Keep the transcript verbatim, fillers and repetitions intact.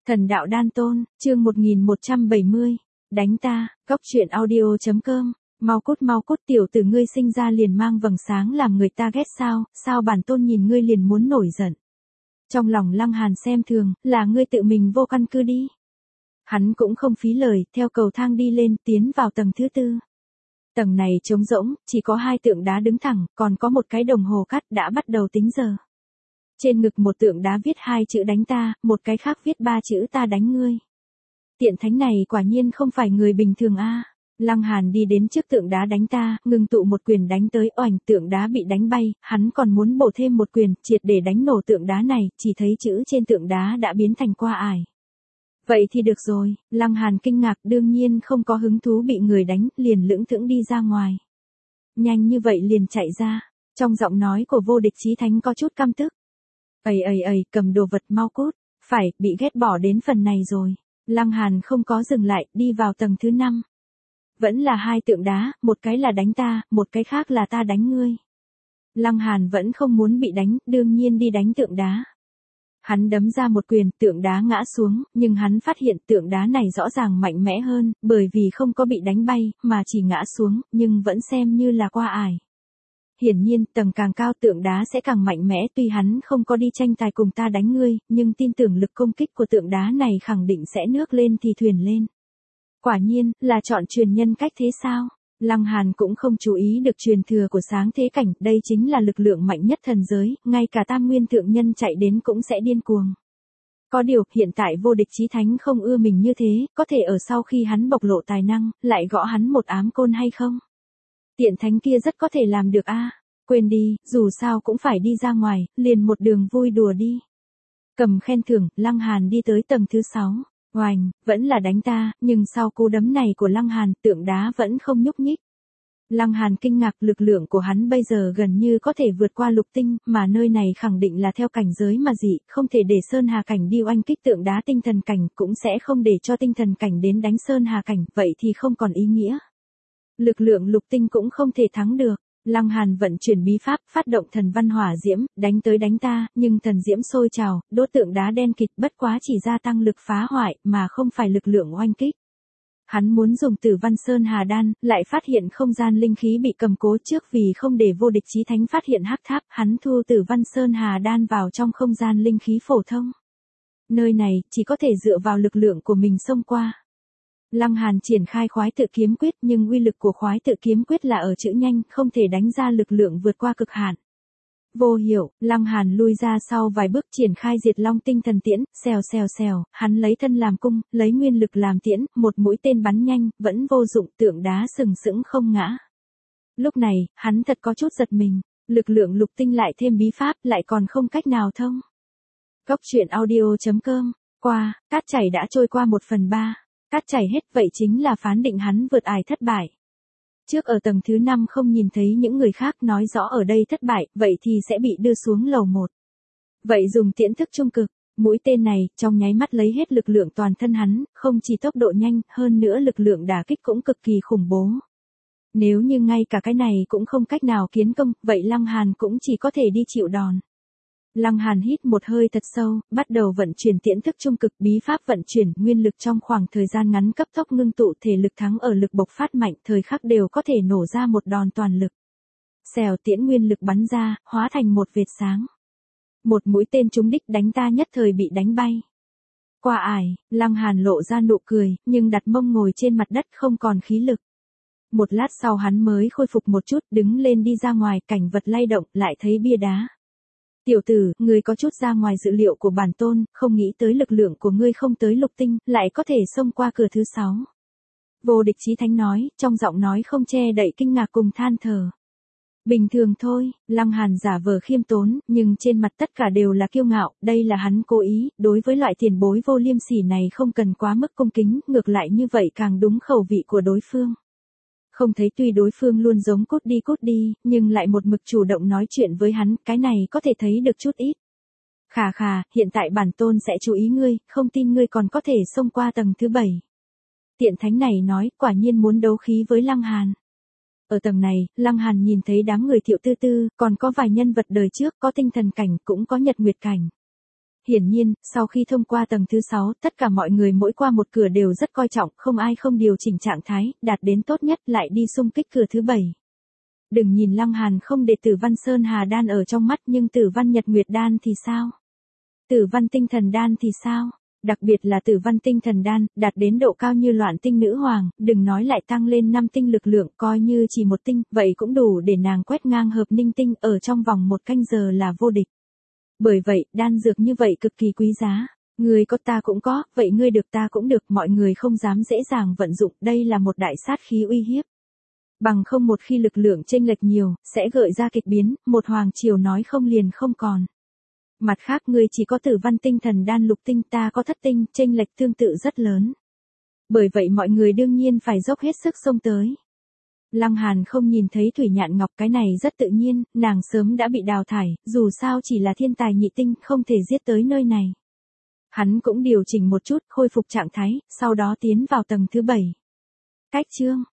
Thần đạo đan tôn, chương một nghìn một trăm bảy mươi. Đánh ta, góc truyện audio.com. Mau cút mau cút, tiểu tử ngươi sinh ra liền mang vầng sáng làm người ta ghét sao, sao bản tôn nhìn ngươi liền muốn nổi giận. Trong lòng Lăng Hàn xem thường, là ngươi tự mình vô căn cứ đi. Hắn cũng không phí lời, theo cầu thang đi lên, tiến vào tầng thứ tư. Tầng này trống rỗng, chỉ có hai tượng đá đứng thẳng, còn có một cái đồng hồ cắt đã bắt đầu tính giờ. Trên ngực một tượng đá viết hai chữ đánh ta, một cái khác viết ba chữ ta đánh ngươi. Tiện thánh này quả nhiên không phải người bình thường a. Lăng Hàn đi đến trước tượng đá đánh ta, ngừng tụ một quyền đánh tới, oành, tượng đá bị đánh bay, hắn còn muốn bổ thêm một quyền, triệt để đánh nổ tượng đá này, chỉ thấy chữ trên tượng đá đã biến thành qua ải. Vậy thì được rồi, Lăng Hàn kinh ngạc, đương nhiên không có hứng thú bị người đánh, liền lững thững đi ra ngoài. Nhanh như vậy liền chạy ra, trong giọng nói của vô địch chí thánh có chút căm tức. Ây ây ây, cầm đồ vật mau cút, phải, bị ghét bỏ đến phần này rồi. Lăng Hàn không có dừng lại, đi vào tầng thứ năm. Vẫn là hai tượng đá, một cái là đánh ta, một cái khác là ta đánh ngươi. Lăng Hàn vẫn không muốn bị đánh, đương nhiên đi đánh tượng đá. Hắn đấm ra một quyền, tượng đá ngã xuống, nhưng hắn phát hiện tượng đá này rõ ràng mạnh mẽ hơn, bởi vì không có bị đánh bay, mà chỉ ngã xuống, nhưng vẫn xem như là qua ải. Hiển nhiên, tầng càng cao tượng đá sẽ càng mạnh mẽ, tuy hắn không có đi tranh tài cùng ta đánh ngươi, nhưng tin tưởng lực công kích của tượng đá này khẳng định sẽ nước lên thì thuyền lên. Quả nhiên, là chọn truyền nhân cách thế sao? Lăng Hàn cũng không chú ý được truyền thừa của sáng thế cảnh, đây chính là lực lượng mạnh nhất thần giới, ngay cả tam nguyên thượng nhân chạy đến cũng sẽ điên cuồng. Có điều, hiện tại vô địch chí thánh không ưa mình như thế, có thể ở sau khi hắn bộc lộ tài năng, lại gõ hắn một ám côn hay không? Tiện thánh kia rất có thể làm được a. Quên đi, dù sao cũng phải đi ra ngoài, liền một đường vui đùa đi. Cầm khen thưởng, Lăng Hàn đi tới tầng thứ sáu. Oành, vẫn là đánh ta, nhưng sau cú đấm này của Lăng Hàn, tượng đá vẫn không nhúc nhích. Lăng Hàn kinh ngạc, lực lượng của hắn bây giờ gần như có thể vượt qua lục tinh, mà nơi này khẳng định là theo cảnh giới mà dị, không thể để Sơn Hà cảnh đi oanh kích tượng đá tinh thần cảnh, cũng sẽ không để cho tinh thần cảnh đến đánh Sơn Hà cảnh, vậy thì không còn ý nghĩa. Lực lượng lục tinh cũng không thể thắng được. Lăng Hàn vận chuyển bí pháp, phát động thần văn hỏa diễm, đánh tới đánh ta, nhưng thần diễm sôi trào, đốt tượng đá đen kịt, bất quá chỉ gia tăng lực phá hoại, mà không phải lực lượng oanh kích. Hắn muốn dùng Tử Văn Sơn Hà đan, lại phát hiện không gian linh khí bị cầm cố trước, vì không để vô địch chí thánh phát hiện hắc tháp, hắn thu Tử Văn Sơn Hà đan vào trong không gian linh khí phổ thông. Nơi này, chỉ có thể dựa vào lực lượng của mình xông qua. Lăng Hàn triển khai khoái tự kiếm quyết, nhưng uy lực của khoái tự kiếm quyết là ở chữ nhanh, không thể đánh ra lực lượng vượt qua cực hạn. Vô hiệu, Lăng Hàn lui ra sau vài bước, triển khai Diệt Long tinh thần tiễn, xèo xèo xèo, hắn lấy thân làm cung, lấy nguyên lực làm tiễn, một mũi tên bắn nhanh, vẫn vô dụng, tượng đá sừng sững không ngã. Lúc này, hắn thật có chút giật mình, lực lượng lục tinh lại thêm bí pháp, lại còn không cách nào thông. Góc truyện audio.com, qua, cát chảy đã trôi qua một phần ba. Cát chảy hết, vậy chính là phán định hắn vượt ải thất bại. Trước ở tầng thứ năm không nhìn thấy những người khác, nói rõ ở đây thất bại, vậy thì sẽ bị đưa xuống lầu một. Vậy dùng tiễn thức trung cực, mũi tên này, trong nháy mắt lấy hết lực lượng toàn thân hắn, không chỉ tốc độ nhanh, hơn nữa lực lượng đả kích cũng cực kỳ khủng bố. Nếu như ngay cả cái này cũng không cách nào kiến công, vậy Lăng Hàn cũng chỉ có thể đi chịu đòn. Lăng Hàn hít một hơi thật sâu, bắt đầu vận chuyển tiễn thức trung cực, bí pháp vận chuyển, nguyên lực trong khoảng thời gian ngắn cấp tốc ngưng tụ, thể lực thắng ở lực bộc phát mạnh, thời khắc đều có thể nổ ra một đòn toàn lực. Xèo, tiễn nguyên lực bắn ra, hóa thành một vệt sáng. Một mũi tên trúng đích, đánh ta nhất thời bị đánh bay. Qua ải, Lăng Hàn lộ ra nụ cười, nhưng đặt mông ngồi trên mặt đất không còn khí lực. Một lát sau hắn mới khôi phục một chút, đứng lên đi ra ngoài, cảnh vật lay động, lại thấy bia đá. Tiểu tử, ngươi có chút ra ngoài dự liệu của bản tôn, không nghĩ tới lực lượng của ngươi không tới lục tinh, lại có thể xông qua cửa thứ sáu. Vô địch chí thánh nói, trong giọng nói không che đậy kinh ngạc cùng than thở. Bình thường thôi, Lăng Hàn giả vờ khiêm tốn, nhưng trên mặt tất cả đều là kiêu ngạo, đây là hắn cố ý, đối với loại tiền bối vô liêm sỉ này không cần quá mức cung kính, ngược lại như vậy càng đúng khẩu vị của đối phương. Không thấy tuy đối phương luôn giống cút đi cút đi, nhưng lại một mực chủ động nói chuyện với hắn, cái này có thể thấy được chút ít. Khà khà, hiện tại bản tôn sẽ chú ý ngươi, không tin ngươi còn có thể xông qua tầng thứ bảy. Tiện thánh này nói, quả nhiên muốn đấu khí với Lăng Hàn. Ở tầng này, Lăng Hàn nhìn thấy đám người Thiệu Tư Tư, còn có vài nhân vật đời trước, có tinh thần cảnh, cũng có nhật nguyệt cảnh. Hiển nhiên, sau khi thông qua tầng thứ sáu, tất cả mọi người mỗi qua một cửa đều rất coi trọng, không ai không điều chỉnh trạng thái, đạt đến tốt nhất lại đi xung kích cửa thứ bảy. Đừng nhìn Lăng Hàn không để Tử Văn Sơn Hà đan ở trong mắt, nhưng Tử Văn Nhật Nguyệt đan thì sao? Tử Văn Tinh Thần đan thì sao? Đặc biệt là Tử Văn Tinh Thần đan, đạt đến độ cao như Loạn Tinh Nữ Hoàng, đừng nói lại tăng lên năm tinh lực lượng, coi như chỉ một tinh, vậy cũng đủ để nàng quét ngang Hợp Ninh tinh ở trong vòng một canh giờ là vô địch. Bởi vậy, đan dược như vậy cực kỳ quý giá. Ngươi có ta cũng có, vậy ngươi được ta cũng được, mọi người không dám dễ dàng vận dụng, đây là một đại sát khí uy hiếp. Bằng không một khi lực lượng chênh lệch nhiều, sẽ gợi ra kịch biến, một hoàng triều nói không liền không còn. Mặt khác ngươi chỉ có Tử Văn Tinh Thần đan lục tinh, ta có thất tinh, chênh lệch tương tự rất lớn. Bởi vậy mọi người đương nhiên phải dốc hết sức xông tới. Lăng Hàn không nhìn thấy Thủy Nhạn Ngọc, cái này rất tự nhiên, nàng sớm đã bị đào thải, dù sao chỉ là thiên tài nhị tinh, không thể giết tới nơi này. Hắn cũng điều chỉnh một chút, khôi phục trạng thái, sau đó tiến vào tầng thứ bảy. Cách chương